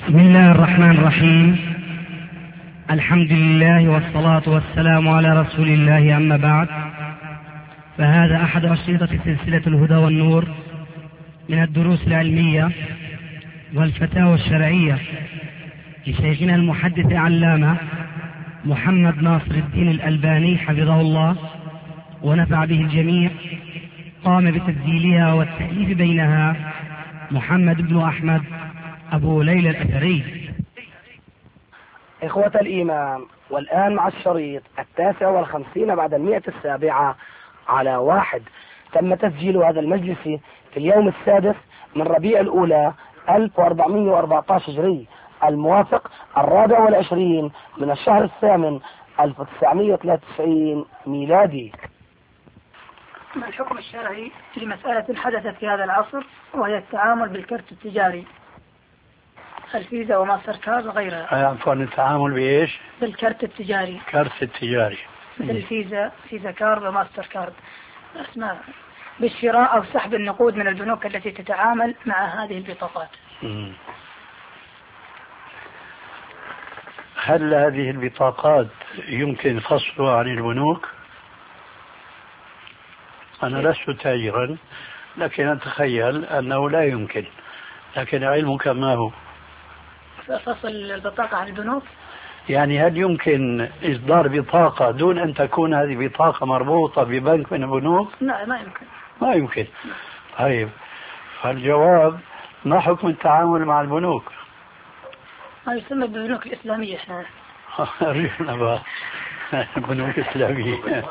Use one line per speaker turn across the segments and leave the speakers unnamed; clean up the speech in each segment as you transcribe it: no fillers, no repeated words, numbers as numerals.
بسم الله الرحمن الرحيم. الحمد لله والصلاة والسلام على رسول الله، أما بعد، فهذا أحد أشرطة سلسلة الهدى والنور من الدروس العلمية والفتاوى الشرعية لشيخنا المحدث العلامة محمد ناصر الدين الألباني حفظه الله ونفع به الجميع. قام بتسجيلها والتأليف بينها محمد بن أحمد أبو ليلى الأثري.
إخوة الإيمان، والآن مع الشريط 59 بعد 107 على 1. تم تسجيل هذا المجلس في اليوم 6 من ربيع الأولى 1414 هجري، الموافق 24 من الشهر الثامن 1993 ميلادي.
ما الحكم الشرعي لمسألة حدثت في هذا العصر، وهي التعامل بالكرت التجاري، الفيزا وماستر كارد وغيرها؟
عفوا، التعامل بإيش؟
بالكرت التجاري.
كرت التجاري
مثل الفيزا، فيزا كارد وماستر كارد، اسمها بالشراء أو سحب النقود من البنوك التي تتعامل مع هذه البطاقات.
هل هذه البطاقات يمكن فصلها عن البنوك؟ أنا لست تاجرا، لكن أتخيل أنه لا يمكن، لكن علمك ما هو؟
فصل البطاقة عن البنوك؟
يعني هل يمكن إصدار بطاقة دون أن تكون هذه بطاقة مربوطة ببنك من البنوك؟
لا، ما يمكن.
ما يمكن. طيب، فالجواب ما حكم التعامل مع البنوك؟
ما يسمى بالبنوك الإسلامية احنا.
رجعنا بقى البنوك الإسلامية.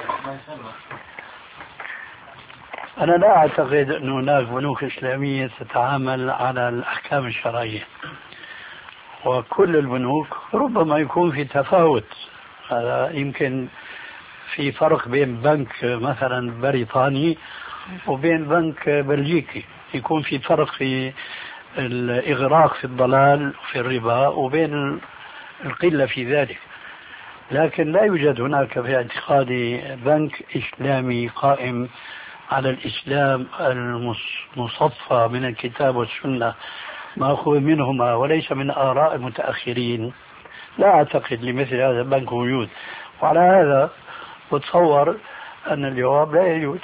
أنا لا أعتقد أن هناك بنوك إسلامية تتعامل على الأحكام الشرعية، وكل البنوك ربما يكون في تفاوت. هذا يمكن في فرق بين بنك مثلا بريطاني وبين بنك بلجيكي، يكون في فرق في الإغراق في الضلال في الربا وبين القلة في ذلك، لكن لا يوجد هناك في اعتقادي بنك إسلامي قائم على الإسلام المصفى من الكتاب والسنة مأخوذ منهما وليس من آراء المتأخرين. لا أعتقد لمثل هذا البنك وجود، وعلى هذا أتصور أن الجواب لا يجوز،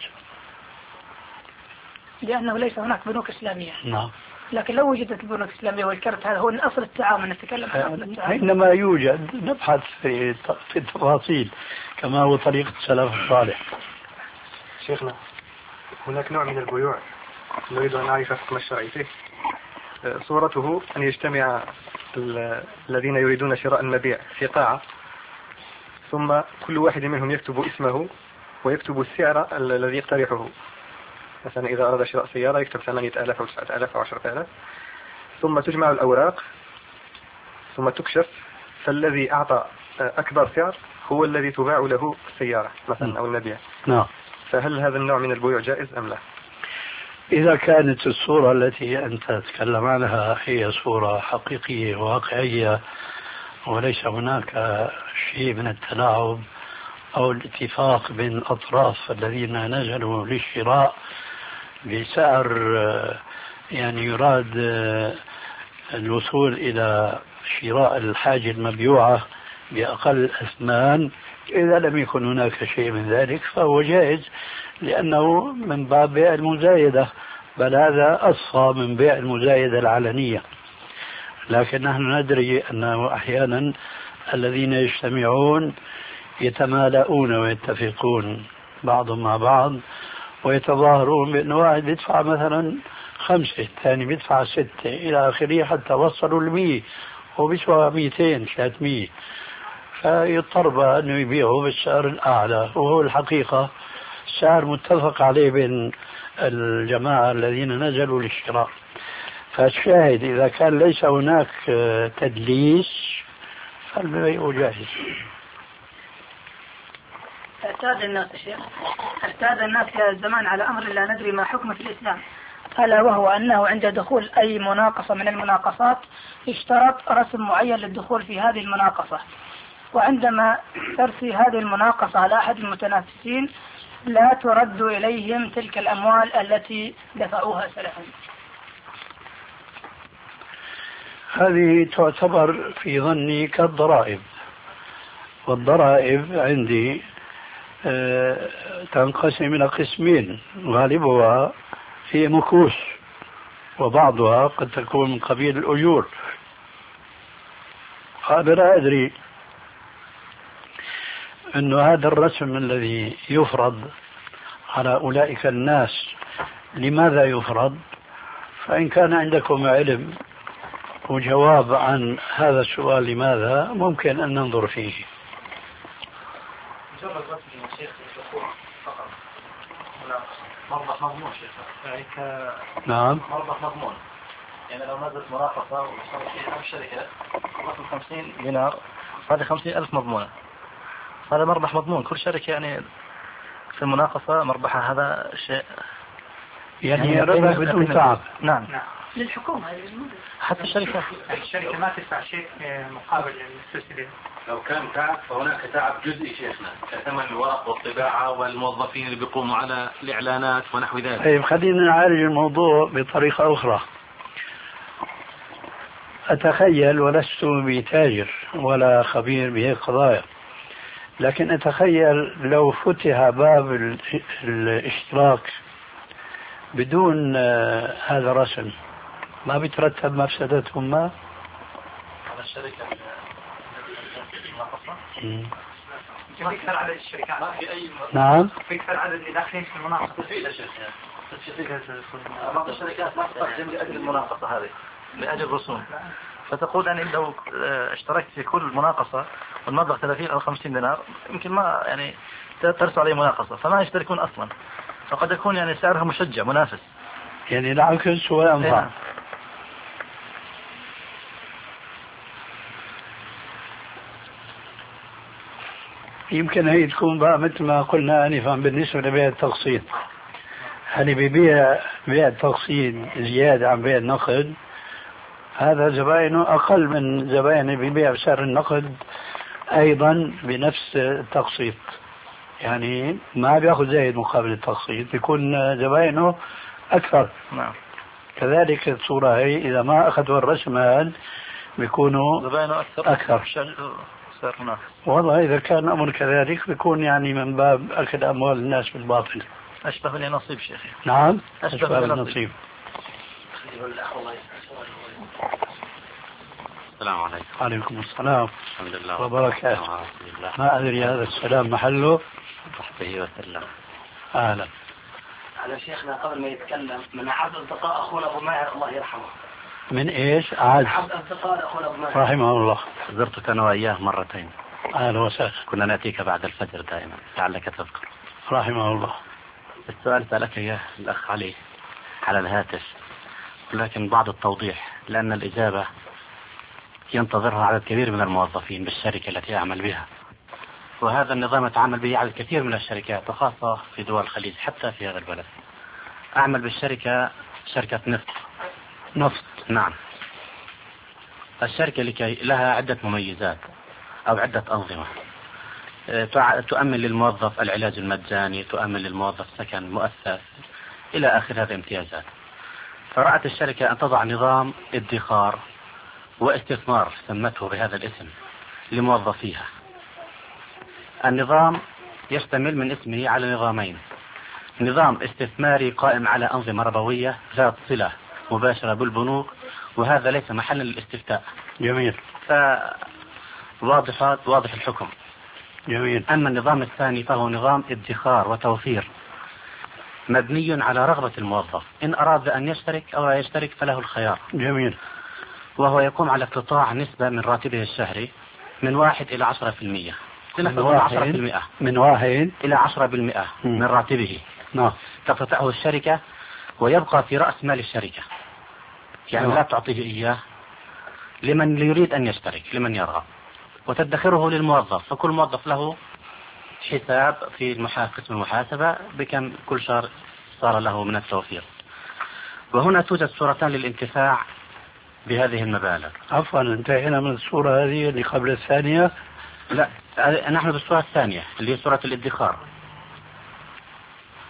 لأنه ليس هناك بنوك إسلامية.
نعم.
لكن لو وجدت البنوك الإسلامية والكرت، هذا هو أصل التعامل، نتكلم عن أصل التعامل.
حينما يوجد نبحث في التفاصيل كما هو طريقة السلف الصالح.
شيخنا، هناك نوع من البيوع نريد أن نعرف حكم الشرعي فيه. صورته أن يجتمع الذين يريدون شراء المبيع في قاعة، ثم كل واحد منهم يكتب اسمه ويكتب السعر الذي يقترحه. مثلا إذا أراد شراء سيارة يكتب 8,000 أو 9,000 أو 10,000، ثم تجمع الأوراق ثم تكشف، فالذي أعطى أكبر سعر هو الذي تباع له السيارة مثلا أو المبيع.
نعم.
فهل هذا النوع من البيوع جائز أم لا؟
إذا كانت الصورة التي أنت تتكلم عنها هي صورة حقيقية واقعية وليس هناك شيء من التلاعب أو الاتفاق بين الأطراف الذين نزلوا للشراء بسعر يعني يراد الوصول إلى شراء الحاجة المبيوعة بأقل أثمان، إذا لم يكن هناك شيء من ذلك فهو جائز، لأنه من باب بيع المزايدة، بل هذا أصفى من بيع المزايدة العلنية. لكن نحن ندري أنه أحيانا الذين يجتمعون يتمالؤون ويتفقون بعضهم مع بعض ويتظاهرون بأن واحد يدفع مثلا 5، الثاني بيدفع 6 إلى آخره، حتى وصلوا 100 وبيسوى 200 300، فيضطر بقى أنه يبيعه بالسعر الأعلى، وهو الحقيقة سعر متفق عليه بين الجماعة الذين نزلوا للشراء. فالشاهد إذا كان ليس هناك تدليس فالبيع جاهز.
اعتاد الناس في هذا الزمان على أمر لا ندري ما حكمه في الإسلام، ألا وهو أنه عند دخول أي مناقصة من المناقصات يشترط رسم معين للدخول في هذه المناقصة، وعندما ترسي هذه المناقصة على أحد المتنافسين لا ترد إليهم تلك الأموال التي دفعوها سلفا.
هذه تعتبر في ظني كالضرائب، والضرائب عندي تنقسم إلى قسمين، غالبها هي مكوس وبعضها قد تكون من قبيل الأجور. هذا لا أدري أن هذا الرسم الذي يفرض على أولئك الناس لماذا يفرض؟ فإن كان عندكم علم وجواب عن هذا السؤال لماذا ممكن أن ننظر فيه.
مجرد رسم يا شيخ فقط مربح مضمون شيخ يعني
نعم
مربح مضمون، يعني لو نزلت مناقصة واشترك فيها الشركة رقم 50 دينار هذه 50,000 مضمونة، هذا مربح مضمون. كل شركة يعني في المناقصة مربحها هذا شيء
يعني ربح بدون تعب.
نعم
للحكومة
حتى الشركة
ما تدفع شيء مقابل السلسلة.
لو كان تعب فهناك تعب جزئي شيخنا كثمن الورق والطباعة والموظفين اللي بيقوموا على الإعلانات ونحو ذلك.
طيب خلينا نعالج الموضوع بطريقة أخرى. أتخيل، ولست بتاجر ولا خبير بهذه القضايا، لكن أتخيل لو فتح باب الاشتراك بدون هذا الرسم ما بيترتب مفسدتهم ما؟
على الشركة
في أكثر عدد الشركات
ما في أي
نعم
في أكثر عدد اللي داخلين في المناقصة.
بعض الشركات ما تقدم لأجل المناقصة هذه لأجل الرسوم، فتقول أن لو اشتركت في كل مناقصة والمبلغ 30 أو 50 دينار يمكن ما يعني ترسل عليه مناقصة فما يشتركون أصلا، فقد يكون يعني سعرها مشجع منافس،
يعني العكس وأنفع. يمكن هي تكون بقى مثل ما قلنا آنفا بالنسبة لبيع التقسيط، يعني ببيع التقسيط زيادة عن بيع النقد، هذا زبائنه أقل من زبائن ببيع بسعر النقد أيضا بنفس التقسيط، يعني ما بيأخذ زايد مقابل التقسيط، بيكون زبائنه أكثر.
نعم.
كذلك الصورة هي إذا ما أخذوا الرسم هذا بيكونوا
زبائنه أكثر.
والله إذا كان الأمر كذلك بيكون يعني من باب أكل أموال الناس بالباطل.
أشبه بالنصيب شيخي.
نعم
أشبه بالنصيب.
السلام عليكم.
وعليكم السلام.
الحمد لله
وبركاته. ما أدري هذا السلام محله.
تحته وسلم.
أهلا.
على شيخنا قبل ما يتكلم من أعز أصدقاء أخونا أبو ماهر الله يرحمه.
من إيش؟ أعز
أصدقاء أخونا أبو ماهر
رحمه الله.
زرتك أنا وإياه مرتين.
أهلا وسهلا.
كنا نأتيك بعد الفجر دائما لعلك تذكر.
رحمه الله.
السؤال سألك إياه الأخ علي على الهاتف، لكن بعض التوضيح لأن الإجابة ينتظرها عدد كبير من الموظفين بالشركة التي أعمل بها، وهذا النظام يتعامل به عدد كثير من الشركات وخاصة في دول الخليج حتى في هذا البلد. أعمل بالشركة شركة نفط. نعم. الشركة لها عدة مميزات أو عدة أنظمة، تؤمن للموظف العلاج المجاني، تؤمن للموظف سكن مؤسس إلى آخر هذه امتيازات. فرأت الشركة أن تضع نظام ادخار واستثمار سمته بهذا الاسم لموظفيها. النظام يشتمل من اسمه على نظامين: نظام استثماري قائم على أنظمة ربوية ذات صلة مباشرة بالبنوك، وهذا ليس محلا للاستفتاء.
جميل.
واضح الحكم.
جميل.
أما النظام الثاني فهو نظام ادخار وتوفير مبني على رغبة الموظف، إن أراد أن يشترك أو لا يشترك فله الخيار.
جميل.
وهو يقوم على اقتطاع نسبة من راتبه الشهري من 1 إلى 10%.
من 1
إلى 10% من راتبه.
نعم.
تقتطعه الشركة ويبقى في رأس مال الشركة، يعني لا تعطيه إياه لمن يريد أن يشترك، لمن يرغب، وتدخره للموظف، فكل موظف له حساب في قسم المحاسبة بكم كل شهر صار له من التوفير. وهنا توجد صورتان للانتفاع بهذه المبالغ.
عفوا انتهينا من الصورة هذه اللي قبل الثانية.
لا، نحن بالصورة الثانية اللي هي صورة الادخار.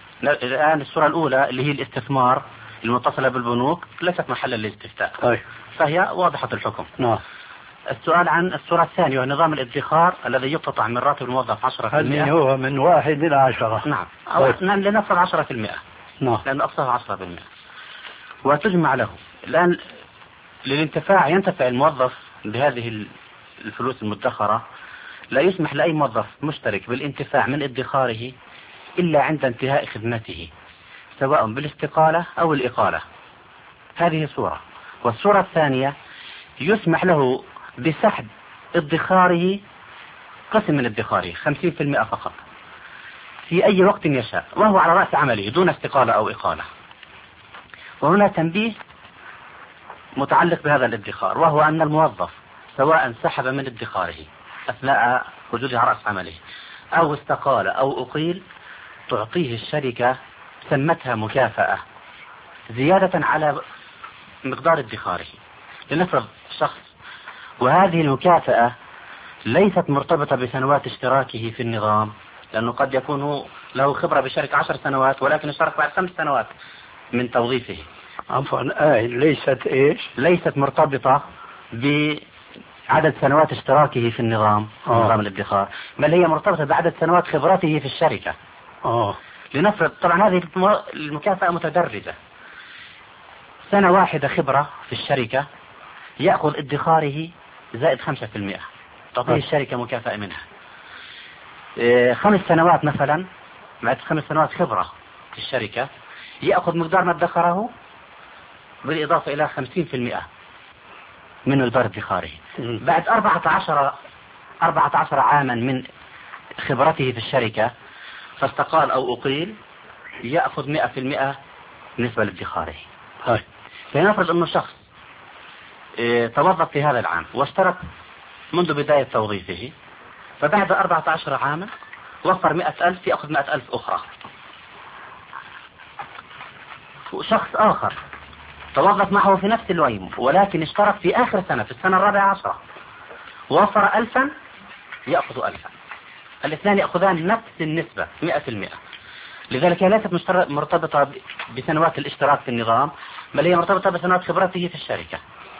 الآن الصورة الأولى اللي هي الاستثمار المتصلة بالبنوك ليست محلا للاستفتاء.
طيب.
فهي واضحة الحكم.
نعم.
السؤال عن الصورة الثانية ونظام الادخار الذي يقتطع من راتب الموظف 10%.
هل هو من 1 إلى 10؟
نعم. أو لنفرض 10%.
نعم.
لأن أقصاها 10%. وتجمع له. الآن للانتفاع ينتفع الموظف بهذه الفلوس المدخرة، لا يسمح لأي موظف مشترك بالانتفاع من ادخاره إلا عند انتهاء خدمته، سواء بالاستقالة أو الإقالة. هذه صورة. والصورة الثانية يسمح له بسحب ادخاره، قسم من ادخاره 50% فقط في أي وقت يشاء، وهو على رأس عمله دون استقالة أو إقالة. وهنا تنبيه متعلق بهذا الادخار، وهو أن الموظف سواء سحب من ادخاره أثناء وجوده على رأس عمله أو استقال أو أقيل، تعطيه الشركة سمتها مكافأة زيادة على مقدار ادخاره. لنفرض شخص وهذه المكافأة ليست مرتبطة بسنوات اشتراكه في النظام، لأنه قد يكون له خبرة بشركة 10 سنوات ولكن اشترك بعد 5 سنوات من توظيفه.
عفوا ليست إيش؟
ليست مرتبطة بعدد سنوات اشتراكه في النظام، نظام الادخار، بل هي مرتبطة بعدد سنوات خبرته في الشركة. لنفرض طبعا هذه المكافأة متدرجة. 1 سنة خبرة في الشركة يأخذ ادخاره زائد 5%، تعطيه الشركة مكافأة منها. 5 سنوات مثلا، بعد 5 سنوات خبرة في الشركة يأخذ مقدار ما ادخره بالإضافة إلى 50% من مقدار ادخاره. بعد 14 عاما من خبرته في الشركة فاستقال أو أقيل يأخذ 100% بالنسبة لادخاره. فنفرض أنه شخص توظف في هذا العام واشترك منذ بداية توظيفه، فبعد 14 عاما وفر 100,000 يأخذ 100,000 أخرى. وشخص آخر توظف معه في نفس الويم ولكن اشترك في آخر سنة، في السنة 14 ووفر 1000 يأخذ 1000. الاثنان يأخذان نفس النسبة 100%. لذلك هي ليست مرتبطة بسنوات الاشتراك في النظام، بل هي مرتبطة بسنوات خبرته في الشركة.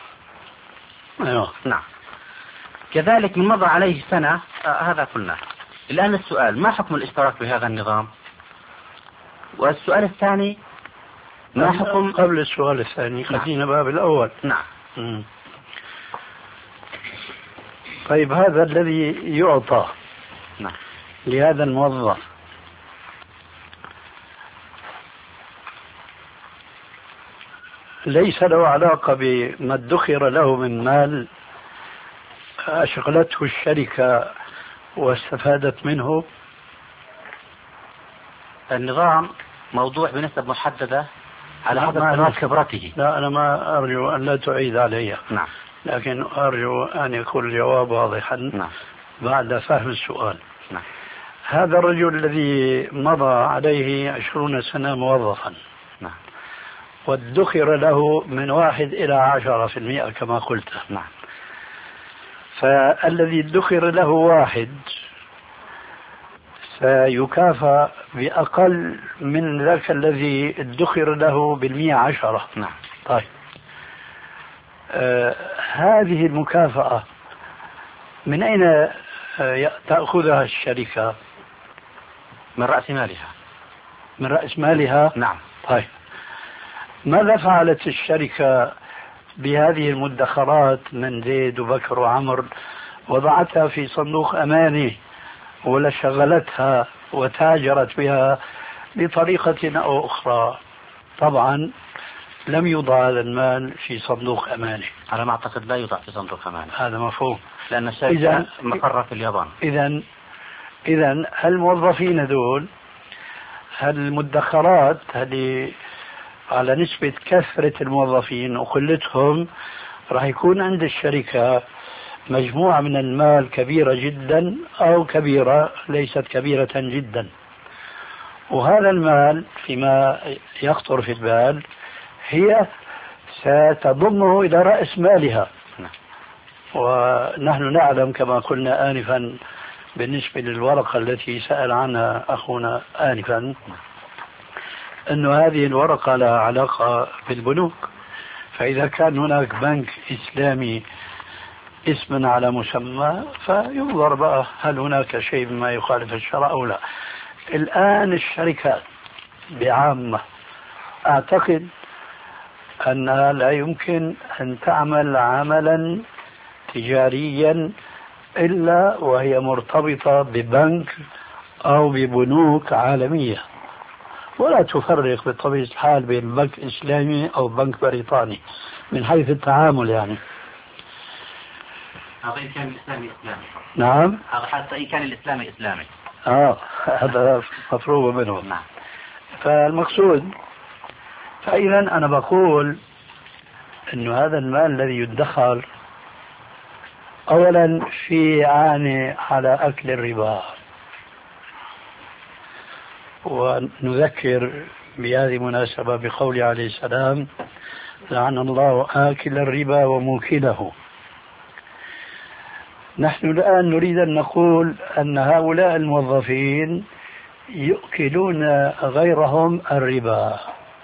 نعم. كذلك من مضى عليه سنة، هذا قلنا. الآن السؤال: ما حكم الاشتراك بهذا النظام؟ والسؤال الثاني: ما حكم...
قبل السؤال الثاني خلينا باب الأول.
نعم.
طيب هذا الذي يعطى لهذا الموظف ليس له علاقة بما ادخر له من مال أشغلته الشركة واستفادت منه؟
النظام موضوع بنسب محددة على حسب سنوات خبرته.
لا، أنا ما أرجو أن لا تعيد علي.
نعم.
لكن أرجو أن يكون الجواب واضحا.
نعم.
بعد فهم السؤال.
نعم.
هذا الرجل الذي مضى عليه 20 سنة موظفا،
نعم،
وادخر له من 1 إلى 10% كما قلت.
نعم.
فالذي ادخر له 1 سيكافأ بأقل من ذاك الذي ادخر له 10.
نعم.
طيب، هذه المكافأة من أين تأخذها الشركة؟
من رأس مالها.
من رأس مالها؟
نعم.
طيب، ماذا فعلت الشركة بهذه المدخرات من زيد وبكر وعمر؟ وضعتها في صندوق أماني ولا شغلتها وتاجرت بها بطريقة أو أخرى؟ طبعا لم يوضع هذا المال في صندوق أماني.
على ما أعتقد لا يوضع في صندوق أماني.
هذا مفهوم،
لأن الشركة مقرة في اليابان.
إذن الموظفين دول، المدخرات هذه على نسبة كثرة الموظفين وقلتهم راح يكون عند الشركة مجموعة من المال كبيرة جدا أو كبيرة ليست كبيرة جدا، وهذا المال فيما يخطر في البال هي ستضمه إلى رأس مالها. ونحن نعلم كما قلنا آنفا بالنسبة للورقة التي سأل عنها أخونا آنفا أن هذه الورقة لها علاقة بالبنوك، فإذا كان هناك بنك إسلامي اسما على مسمى فينظر بقى هل هناك شيء مما يخالف الشرع أو لا. الآن الشركات بعامة أعتقد أنها لا يمكن أن تعمل عملا تجاريا إلا وهي مرتبطة ببنك أو ببنوك عالمية، ولا تفرق بطبيعة الحال بين بنك إسلامي أو بنك بريطاني من حيث التعامل يعني.
هذا إن كان الإسلامي إسلامي.
نعم.
هذا حتى إن كان الإسلامي إسلامي.
هذا مفروغ منه.
نعم.
فالمقصود، فإذا أنا بقول إنه هذا المال الذي يدخر أولا في عاني على أكل الربا، ونذكر بهذه المناسبة بقول عليه السلام: لعن الله آكل الربا وموكله. نحن الآن نريد أن نقول أن هؤلاء الموظفين يؤكلون غيرهم الربا،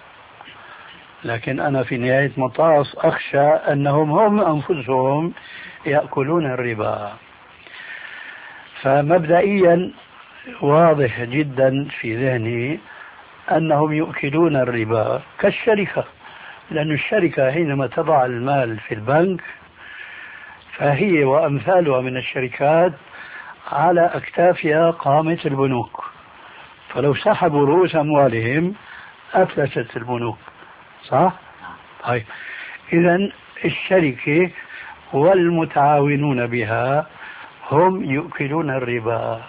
لكن أنا في نهاية مطاف أخشى أنهم هم أنفسهم يأكلون الربا. فمبدئيا واضح جدا في ذهني أنهم يؤكلون الربا كالشركة، لأن الشركة حينما تضع المال في البنك فهي وأمثالها من الشركات على أكتافها قامة البنوك، فلو سحبوا رؤوس أموالهم أفلست البنوك، صح؟ طيب إذن الشركة والمتعاونون بها هم يؤكلون الربا.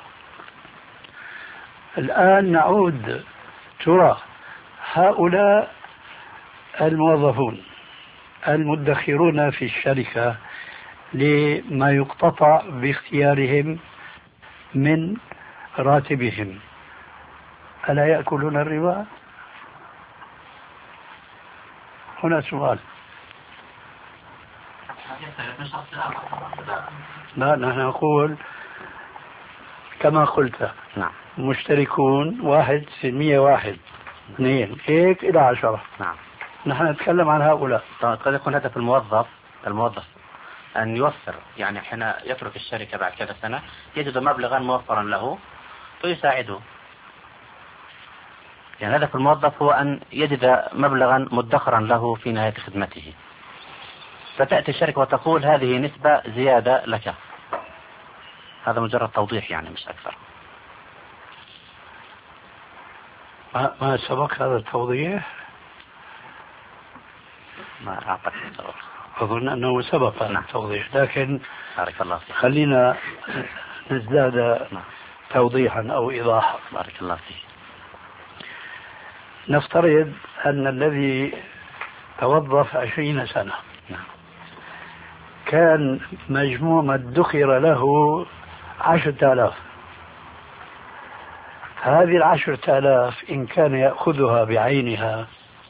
الآن نعود، ترى هؤلاء الموظفون المدخرون في الشركة لما يقتطع باختيارهم من راتبهم ألا يأكلون الربا؟ هنا سؤال. لا، نحن نقول كما قلت.
نعم.
مشتركون 1% 1 2 هيك إلى 10.
نعم.
نحن نتكلم عن هؤلاء.
قد يكون هدف الموظف أن يوفر، يعني حين يترك الشركة بعد كذا سنة يجد مبلغا موفرا له فيساعده. يعني هدف الموظف هو أن يجد مبلغا مدخرا له في نهاية خدمته، فتأتي الشركة وتقول هذه نسبة زيادة لك. هذا مجرد توضيح يعني مش أكثر.
ما سبق هذا التوضيح؟
ما أعتقد سبق.
أظن أنه سبق هذا التوضيح، لكن
بارك الله فيك.
خلينا نزداد توضيحا أو إيضاحا.
بارك الله فيك.
نفترض أن الذي توظف 20 سنة كان مجموع ما ادخر له 10,000. هذه 10,000 إن كان يأخذها بعينها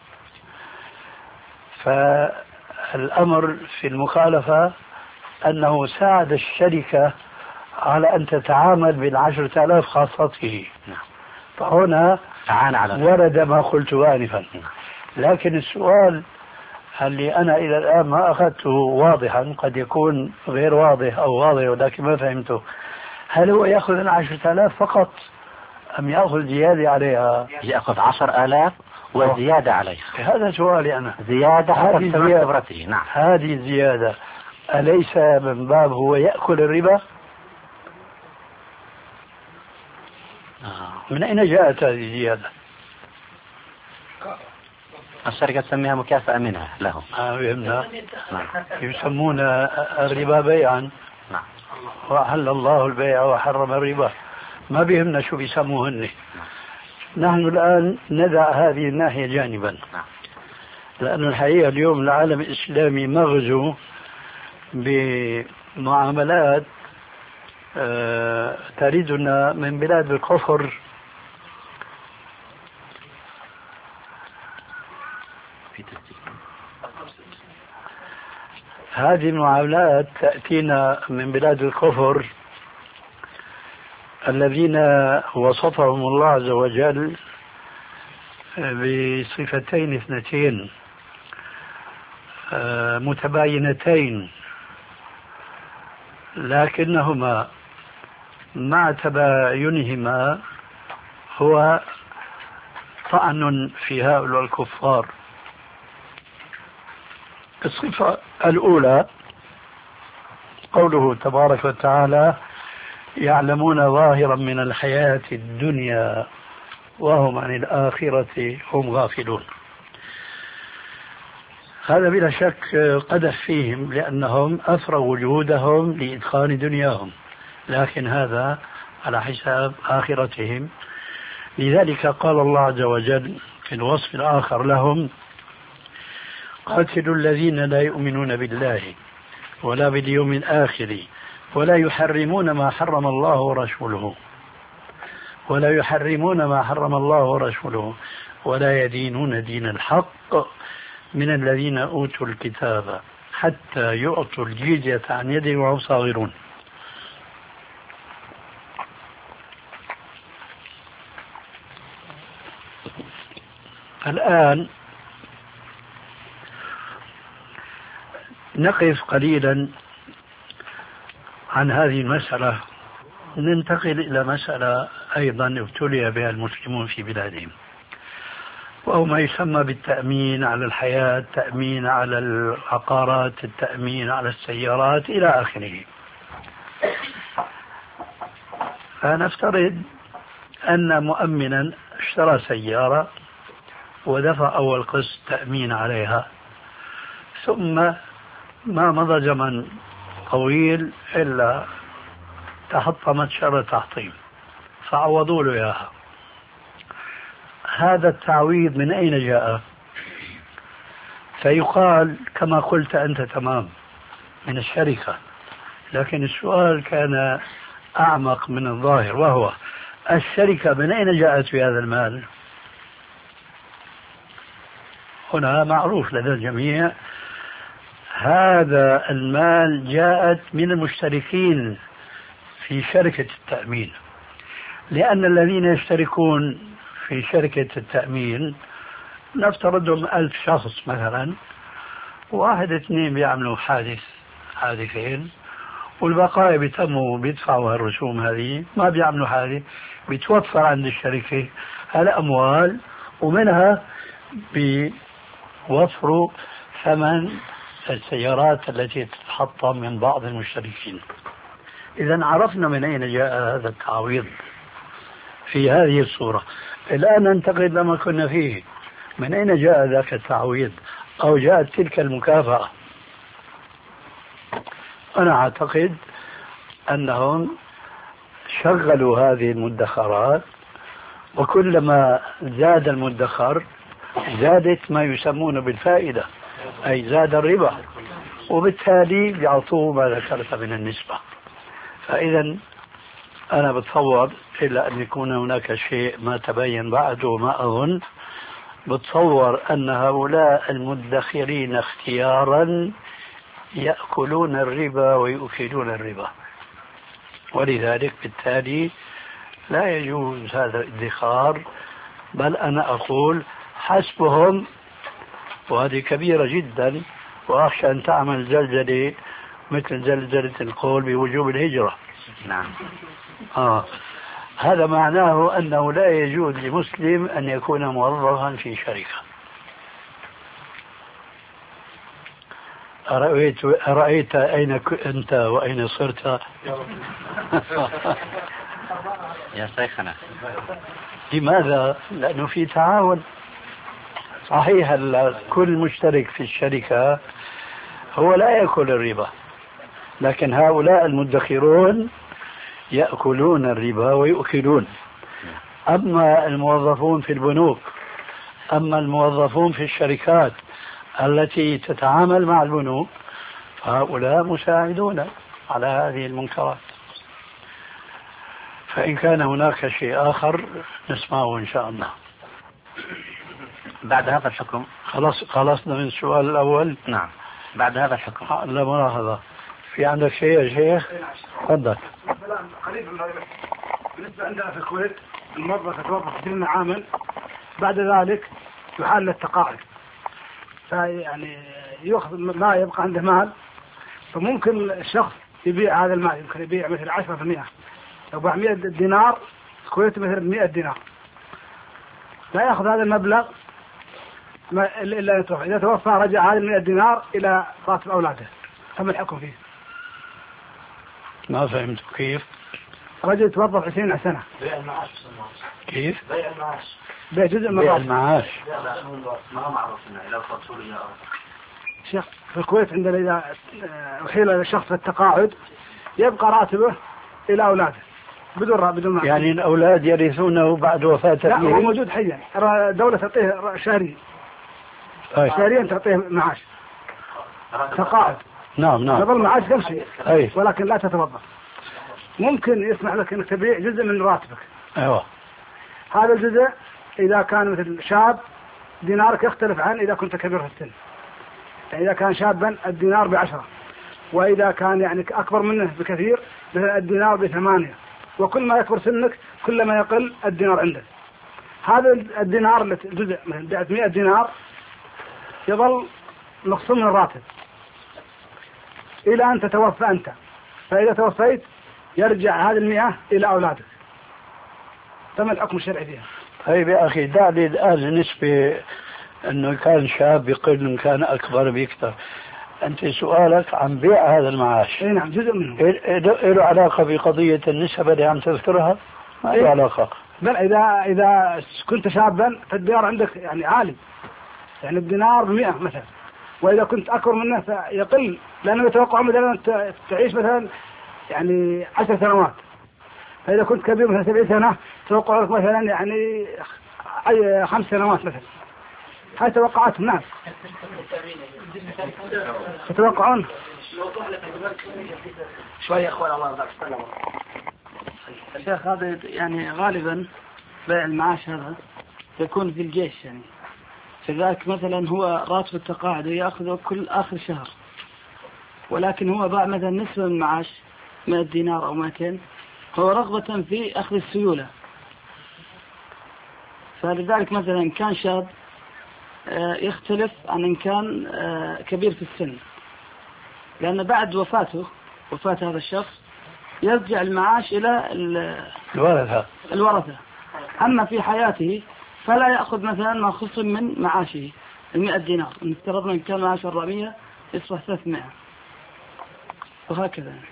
فالأمر في المخالفة أنه ساعد الشركة على أن تتعامل بال10,000 خاصته، فهنا ورد ما قلت آنفا. لكن السؤال اللي أنا إلى الآن ما أخذته واضحا، قد يكون غير واضح أو واضح ولكن ما فهمته، هل هو يأخذ 10,000 فقط أم يأخذ زيادة عليها؟
يأخذ 10,000 وزيادة عليها.
هذا سؤالي أنا.
زيادة حسب خبرته. نعم.
هذه الزيادة أليس من باب هو يأكل الربا؟ من أين جاءت هذه الزيادة؟
الشركة تسميها مكافأة منها له.
فهمنا. يسمون الربا بيعا.
نعم.
وأحل الله البيع وحرم الربا، ما بيهمنا شو بيسموهن. نحن الآن ندع هذه الناحية جانبا، لأن الحقيقة اليوم العالم الإسلامي مغزو بمعاملات تريدنا من بلاد الكفر. هذه المعاملات تأتينا من بلاد الكفر الذين وصفهم الله عز وجل بصفتين اثنتين: متباينتين، لكنهما مع تباينهما هو طعن في هؤلاء الكفار. الصفة الأولى قوله تبارك وتعالى: يعلمون ظاهرا من الحياة الدنيا وهم عن الآخرة هم غافلون. هذا بلا شك قدح فيهم، لأنهم أفرغوا جهودهم لإدخال دنياهم، لكن هذا على حساب آخرتهم. لذلك قال الله عز وجل في الوصف الآخر لهم: قاتلوا الذين لا يؤمنون بالله ولا باليوم الآخر ولا يحرمون ما حرم الله ورسوله ولا يدينون دين الحق من الذين أوتوا الكتاب حتى يعطوا الجزية عن يد وهم صاغرون. الآن نقف قليلا عن هذه المسألة، ننتقل إلى مسألة أيضا ابتلي بها المسلمون في بلادهم، وهو ما يسمى بالتأمين على الحياة، التأمين على العقارات، التأمين على السيارات إلى آخره. فنفترض أن مؤمنا اشترى سيارة ودفع أول قسط تأمين عليها، ثم ما مضى زمن طويل إلا تحطمت شر تحطيم فعوضوا له إياها. هذا التعويض من أين جاء؟ فيقال كما قلت أنت تمام، من الشركة، لكن السؤال كان أعمق من الظاهر، وهو الشركة من أين جاءت في هذا المال؟ هنا معروف لدى الجميع هذا المال جاءت من المشتركين في شركة التأمين، لأن الذين يشتركون في شركة التأمين نفترضهم 1000 شخص مثلا، 1 2 بيعملوا حادثين، والبقايا بيدفعوا الرسوم هذه، ما بيعملوا حادث، بتوفر عند الشركة هالأموال، ومنها بيوفروا ثمن السيارات التي تتحطم من بعض المشتركين. إذا عرفنا من أين جاء هذا التعويض في هذه الصورة. الآن ننتقل لما كنا فيه، من أين جاء ذاك التعويض أو جاءت تلك المكافأة؟ أنا أعتقد أنهم شغلوا هذه المدخرات، وكلما زاد المدخر زادت ما يسمون بالفائدة، أي زاد الربا، وبالتالي يعطوه ما ذكرت من النسبة. فإذا أنا بتصور إلا أن يكون هناك شيء ما تبين بعد، وما أظن، بتصور أن هؤلاء المدخرين اختيارا يأكلون الربا ويؤكلون الربا، ولذلك بالتالي لا يجوز هذا الادخار، بل أنا أقول حسبهم، وهذه كبيرة جدا، وأخشى أن تعمل زلزلة مثل زلزلة القول بوجوب الهجرة.
نعم.
هذا معناه أنه لا يجوز لمسلم أن يكون موظفا في شركة. أرأيت أين أنت وأين صرت؟
يا شيخنا،
لماذا؟ لأنه في تعاون. صحيح كل مشترك في الشركة هو لا يأكل الربا، لكن هؤلاء المدخرون يأكلون الربا ويؤكلون. أما الموظفون في البنوك، أما الموظفون في الشركات التي تتعامل مع البنوك، فهؤلاء مساعدون على هذه المنكرات. فإن كان هناك شيء آخر نسمعه إن شاء الله.
بعد هذا الحكم
خلصنا من السؤال الأول.
نعم. بعد هذا الحكم
لا ملاحظة، في عندك شيء يا شيخ؟ تفضل.
قريب بالنسبة عندنا في الكويت الموظف يتوظف ضمن عامل، بعد ذلك يحال للتقاعد،
فيعني يأخذ ما يبقى عنده مال، فممكن الشخص يبيع هذا المال، يمكن يبيع مثل 10%. لو باع 100 دينار كويت مثل 100 دينار، لا يأخذ هذا المبلغ إلا يتوفى. إذا توفى رجع هذه 100 دينار إلى راتب أولاده. تم الحكم فيه.
ما فهمت كيف؟
رجل توظف 20 سنة.
بيع المعاش.
كيف؟
بيع المعاش.
بيع جزء من
بيع
راتب.
المعاش.
ما هو معروف إنه إلى الفصول إلى
شيخ في الكويت عندنا إذا أحيل الشخص في التقاعد يبقى راتبه إلى أولاده بدون معاش.
يعني الأولاد يرثونه بعد وفاة
لا هو
أبيه؟
موجود حيا. الدولة تعطيه شهري. شهريا تعطيه معاش. تقاعد.
نعم نعم.
يظل معاش كل شيء.
أي.
ولكن لا تتوظف. ممكن يسمح لك انك تبيع جزء من راتبك.
ايوه.
هذا الجزء اذا كان مثل شاب دينارك يختلف عن اذا كنت كبير في السن. يعني اذا كان شابا الدينار ب10، واذا كان يعني اكبر منه بكثير مثل الدينار ب8. وكل ما يكبر سنك كل ما يقل الدينار عندك. هذا الدينار الجزء مثل بعت 100 دينار يظل مقسوم من الراتب الى ان تتوفى انت. فاذا توفيت يرجع هذه 100 إلى أولادك. تم الحكم الشرعي فيها.
طيب يا أخي دعني الآن نسبة أنه كان شاب يقل إن كان أكبر بيكثر. أنت سؤالك عن بيع هذا المعاش.
إيه نعم جزء منه.
له علاقة بقضية النسب اللي عم تذكرها؟ ما له علاقة.
بل إذا كنت شابا فالدينار عندك يعني عالي. يعني الدينار ب100 مثلا. وإذا كنت أكبر منه فيقل، لأنه يتوقع مثلا تعيش مثلا يعني 10 سنوات. فإذا كنت كبير مثلا 70 سنة توقع لك مثلا يعني 5 سنوات مثلا. هاي توقعاتهم. نعم يتوقعون.
شوية أخوان الله يرضى عنك.
الشيخ هذا يعني غالبا بيع المعاش هذا يكون في الجيش، يعني فذلك مثلا هو راتب التقاعد يأخذه كل آخر شهر، ولكن هو باع مثلا نصف المعاش 100 دينار أو 200، هو رغبة في أخذ السيولة. فلذلك مثلا كان شاب يختلف عن إن كان كبير في السن، لأن بعد وفاة هذا الشخص يرجع المعاش إلى الورثة. أما في حياته فلا يأخذ مثلا ما خصم من معاشه 100 دينار. نفترض إن كان معاش 400 يصبح 300 وهكذا.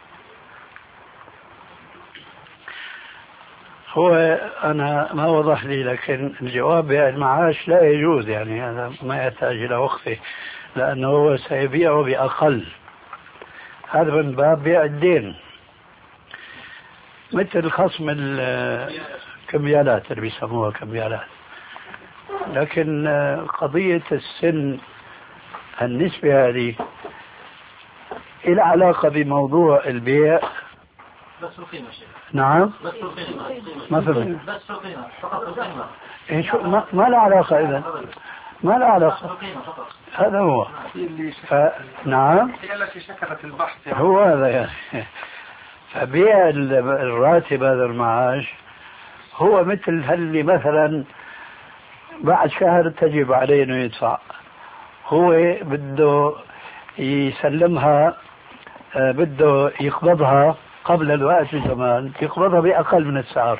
هو أنا ما وضح لي، لكن الجواب بيع المعاش لا يجوز، يعني هذا ما يحتاج إلى وقفه، لأنه هو سيبيعه بأقل. هذا من باب بيع الدين، مثل خصم الكمبيالات اللي بيسموها كمبيالات. لكن قضية السن النسبة هذه إلى علاقة بموضوع البيع.
بس القيمة شيء.
نعم.
بس القيمة.
ما فهمت.
بس القيمة فقط القيمة.
إيه شو ما له علاقة إذا. ما له علاقة. هذا هو. نعم.
هي التي شكلت البحث.
هو هذا يعني. فبيع الراتب هذا المعاش هو مثل هاللي مثلا بعد شهر تجب عليه انه يدفع. هو بده يسلمها، بده يقبضها قبل الوقت بزمان، يقبضها بأقل من السعر.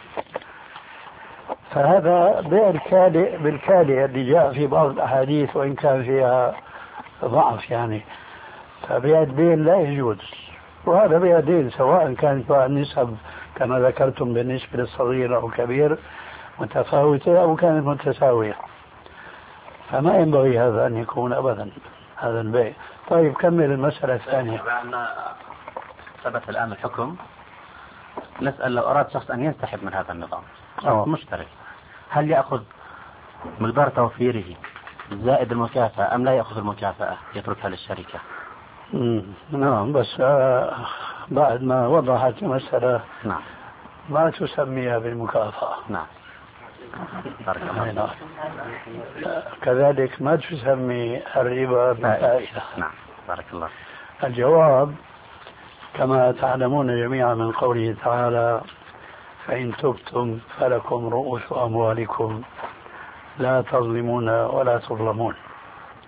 فهذا بيع الكالئ بالكالئ اللي جاء في بعض الأحاديث وإن كان فيها ضعف يعني. فبيع الدين لا يجوز، وهذا بيع دين سواء كانت النسب كما ذكرتم بالنسبة للصغير أو كبير متفاوتة أو كانت متساوية، فما ينبغي هذا أن يكون أبدا هذا البيع. طيب كمل المسألة الثانية.
ثبت الآن الحكم، نسأل لو أراد شخص أن ينسحب من هذا النظام مشترك، هل يأخذ مقدار توفيره زائد المكافأة أم لا يأخذ المكافأة يتركها للشركة؟
نعم، بس بعد ما وضحت المسألة
نعم
ما تسميها بالمكافأة.
نعم.
كذلك ما تسمي الربا بالفائدة.
نعم. بارك الله.
الجواب كما تعلمون جميعا من قوله تعالى: فإن تبتم فلكم رؤوس أموالكم لا تظلمون ولا تظلمون.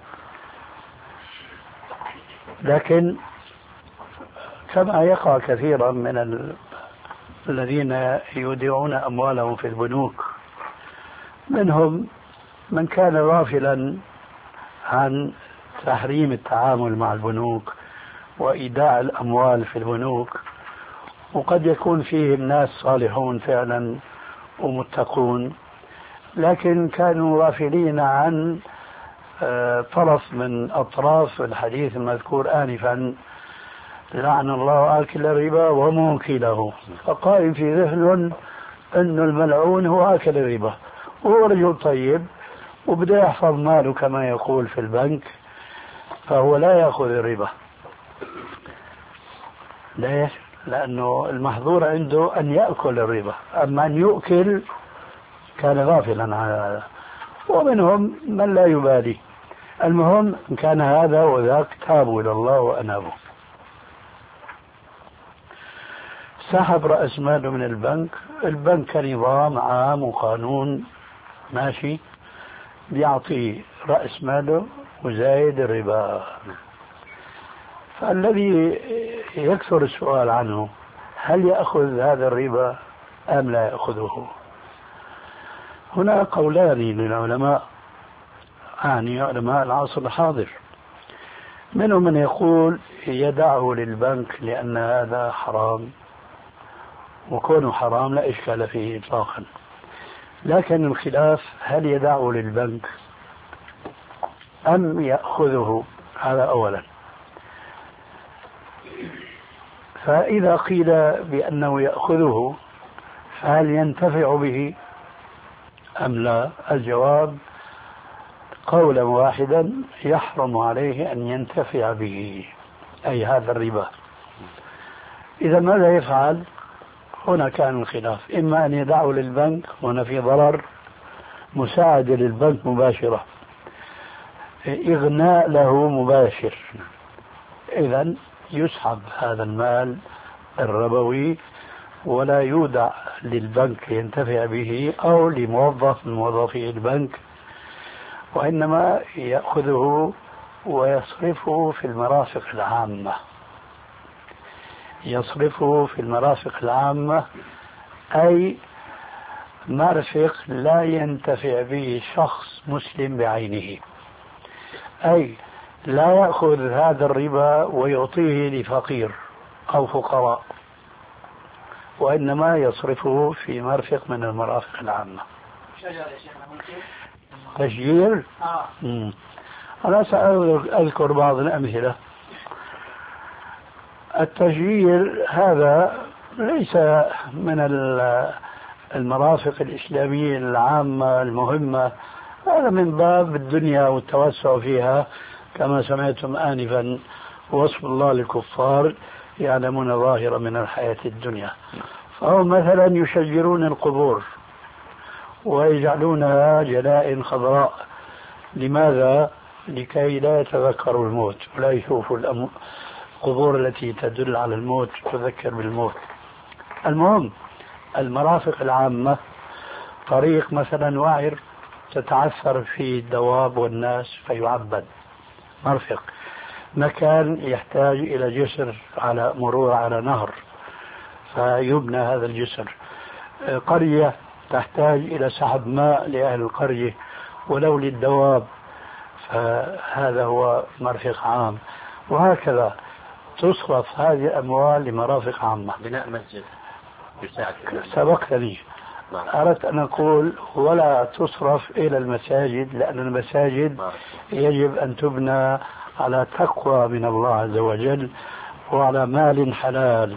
لكن كما يقع كثيرا من الذين يودعون أموالهم في البنوك، منهم من كان غافلا عن تحريم التعامل مع البنوك وإيداع الأموال في البنوك، وقد يكون فيهم ناس صالحون فعلا ومتقون، لكن كانوا غافلين عن طرف من أطراف الحديث المذكور آنفا: لعن الله آكل الربا وموكله. فقائم في ذهن أن الملعون هو آكل الربا، وهو رجل طيب وبده يحفظ ماله كما يقول في البنك، فهو لا يأخذ الربا. ليش؟ لأنه المحظور عنده أن يأكل الربا، أما أن يؤكل كان غافلا عن هذا. ومنهم من لا يبالي. المهم إن كان هذا وذاك تابوا إلى الله وأنابوا. سحب رأس ماله من البنك. البنك كنظام عام وقانون ماشي، بيعطي رأس ماله وزايد الربا. فالذي يكثر السؤال عنه: هل يأخذ هذا الربا أم لا يأخذه؟ هنا قولان للعلماء، يعني علماء العصر الحاضر. منهم من يقول يدعه للبنك لأن هذا حرام، وكونه حرام لا إشكال فيه إطلاقا، لكن الخلاف هل يدعه للبنك أم يأخذه، هذا أولا. فإذا قيل بأنه يأخذه فهل ينتفع به أم لا؟ الجواب قولا واحدا: يحرم عليه أن ينتفع به، أي هذا الربا. إذا ماذا يفعل؟ هنا كان الخلاف: إما أن يدعه للبنك، هنا في ضرر، مساعدة للبنك مباشرة، إغناء له مباشر، إذن يسحب هذا المال الربوي ولا يودع للبنك ينتفع به أو لموظف من موظفي البنك، وإنما يأخذه ويصرفه في المرافق العامة. يصرفه في المرافق العامة أي مرفق لا ينتفع به شخص مسلم بعينه، أي لا يأخذ هذا الربا ويعطيه لفقير أو فقراء، وإنما يصرفه في مرفق من المرافق العامة. تشجير؟ أنا سأذكر بعض الأمثلة. التشجير هذا ليس من المرافق الإسلامية العامة المهمة، هذا من باب الدنيا والتوسع فيها، كما سمعتم آنفا: وصف الله للكفار يعلمون ظاهرا من الحياة الدنيا. فهم مثلا يشجرون القبور ويجعلونها جنائن خضراء. لماذا؟ لكي لا يتذكروا الموت ولا يشوفوا القبور التي تدل على الموت تذكر بالموت. المهم المرافق العامة، طريق مثلا وعر تتعثر فيه الدواب والناس فيعبد، مرفق. مكان يحتاج إلى جسر على مرور على نهر فيبنى هذا الجسر. قرية تحتاج إلى سحب ماء لأهل القرية ولو للدواب، فهذا هو مرفق عام. وهكذا تصرف هذه الأموال لمرافق عامة.
بناء مسجد يساعد.
سبقتني، أردت أن أقول ولا تصرف إلى المساجد، لأن المساجد يجب أن تبنى على تقوى من الله عز وجل وعلى مال حلال.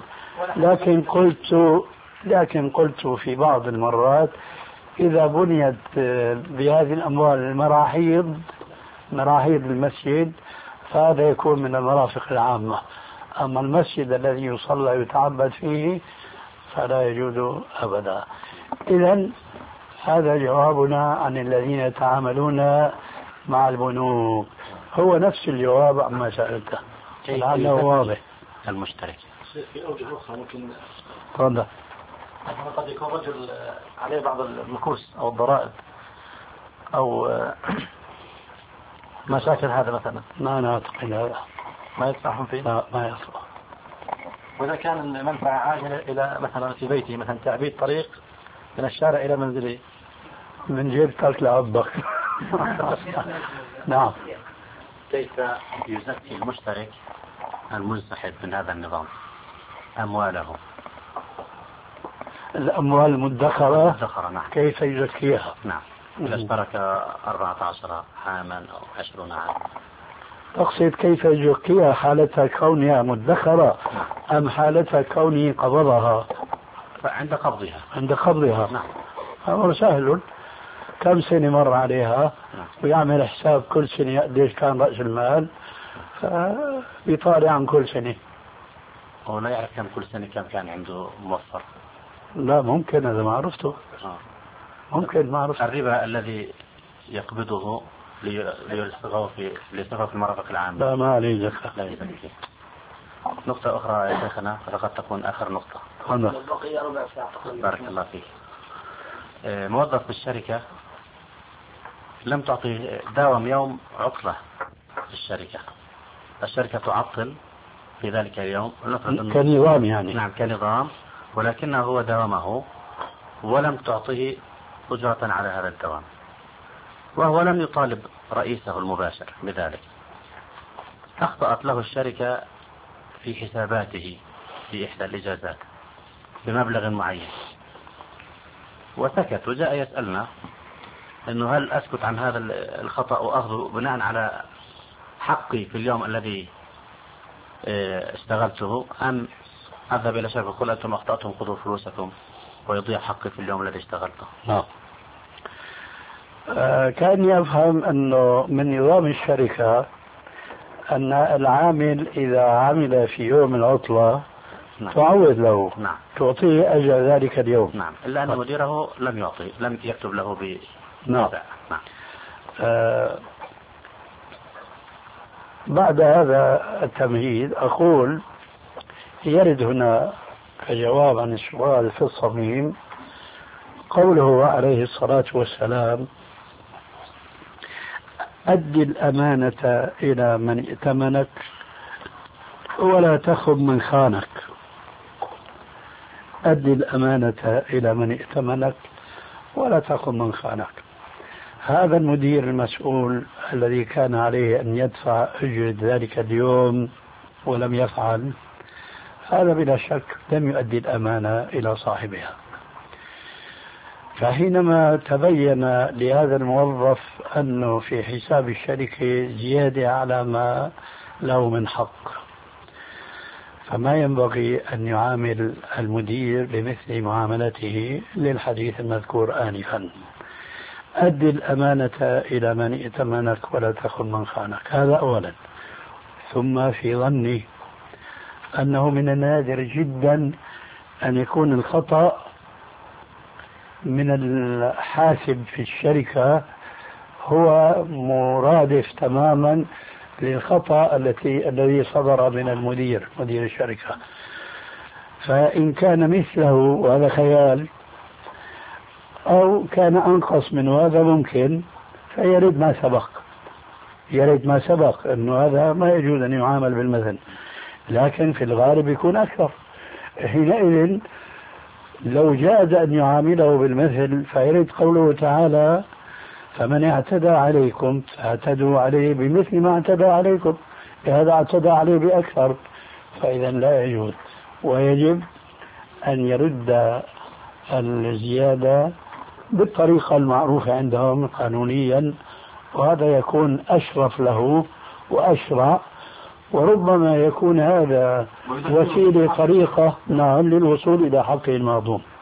لكن قلت في بعض المرات إذا بنيت بهذه الأموال مراحيض المسجد فهذا يكون من المرافق العامة. أما المسجد الذي يصلى يتعبد فيه فلا يجوز أبدا. إذن هذا جوابنا عن الذين يتعاملون مع البنوك، هو نفس الجواب عما سألته، لعله واضح.
المشترك
في أوجه أخرى ممكن
تفضل.
قد يكون رجل عليه بعض المكوس أو الضرائب أو مشاكل، هذا مثلا
ما نعتقد هذا.
ما يدفعهم فيه؟
لا ما يصلح.
وإذا كان المنفعة عاجلة إلى مثلا في بيتي مثلا تعبيد طريق من الشارع إلى منزلي
من جيبتك لعبك. نعم.
كيف يزكي المشترك المنسحب من هذا النظام أمواله؟
الأموال المدخرة
نعم.
كيف يزكيها؟
نعم. إذا اشترك 14 عاما أو 20 عاما.
تقصد كيف يزكيها حالتها كونها مدخرة أم حالتها كونه قبضها؟
عند قبضها.
عند قبضها.
نعم.
أمر سهل. كم سنة مر عليها
نعم.
ويعمل حساب كل سنة قديش كان رأس المال فبيطالع عن كل سنة.
هو لا يعرف كم كل سنة كم كان عنده موفر.
لا ممكن هذا ما عرفته. ممكن ما عرفته.
الربا الذي يقبضه ليصرفه في المرافق العامة
لا ما عليه زكاة.
لا يزكي. نقطة أخرى يا شيخنا فقد تكون آخر نقطة.
بقي ربع ساعة.
بارك الله فيك. موظف بالشركة لم تعطي داوم يوم عطلة في الشركة تعطل في ذلك اليوم
كنظام يعني.
نعم كنظام، ولكنه هو داومه ولم تعطيه أجرة على هذا الدوام، وهو لم يطالب رئيسه المباشر بذلك. أخطأت له الشركة في حساباته في إحدى الإجازات بمبلغ معين وسكت، وجاء يسألنا أنه هل أسكت عن هذا الخطأ وأخذه بناء على حقي في اليوم الذي اشتغلته، أم أذهب إلى شركة قل أنتم أخطأتم خذوا فلوسكم ويضيع حقي في اليوم الذي اشتغلته.
كان يفهم أنه من نظام الشركة أن العامل إذا عمل في يوم العطلة
نعم.
تعوض له.
نعم.
تعطيه أجر ذلك اليوم.
نعم. إلا أن مديره لم يكتب له
نعم.
نعم.
بعد هذا التمهيد أقول يرد هنا كجواب عن السؤال في الصميم قوله عليه الصلاة والسلام: أدي الأمانة إلى من ائتمنك ولا تخن من خانك. أدي الأمانة إلى من ائتمنك ولا تخن من خانك. هذا المدير المسؤول الذي كان عليه أن يدفع أجرة ذلك اليوم ولم يفعل، هذا بلا شك لم يؤدي الأمانة إلى صاحبها. فحينما تبين لهذا الموظف أنه في حساب الشركة زيادة على ما له من حق، فما ينبغي أن يعامل المدير بمثل معاملته للحديث المذكور آنفا: أدي الأمانة إلى من ائتمنك ولا تخن من خانك. هذا أولا. ثم في ظني أنه من النادر جدا أن يكون الخطأ من الحاسب في الشركة هو مرادف تماما للخطأ الذي صدر من مدير الشركة. فإن كان مثله وهذا خيال أو كان أنقص من هذا ممكن، فيرد ما سبق أنه هذا ما يجوز أن يعامل بالمثل، لكن في الغالب يكون أكثر. حينئذ لو جاز أن يعامله بالمثل فيرد قوله تعالى: فمن اعتدى عليكم فاعتدوا عليه بمثل ما اعتدى عليكم. هذا اعتدى عليه بأكثر، فإذا لا يجوز، ويجب أن يرد الزيادة بالطريقة المعروفة عندهم قانونيا، وهذا يكون أشرف له وأشرع، وربما يكون هذا وسيلة طريقة للوصول إلى حقه المهضوم.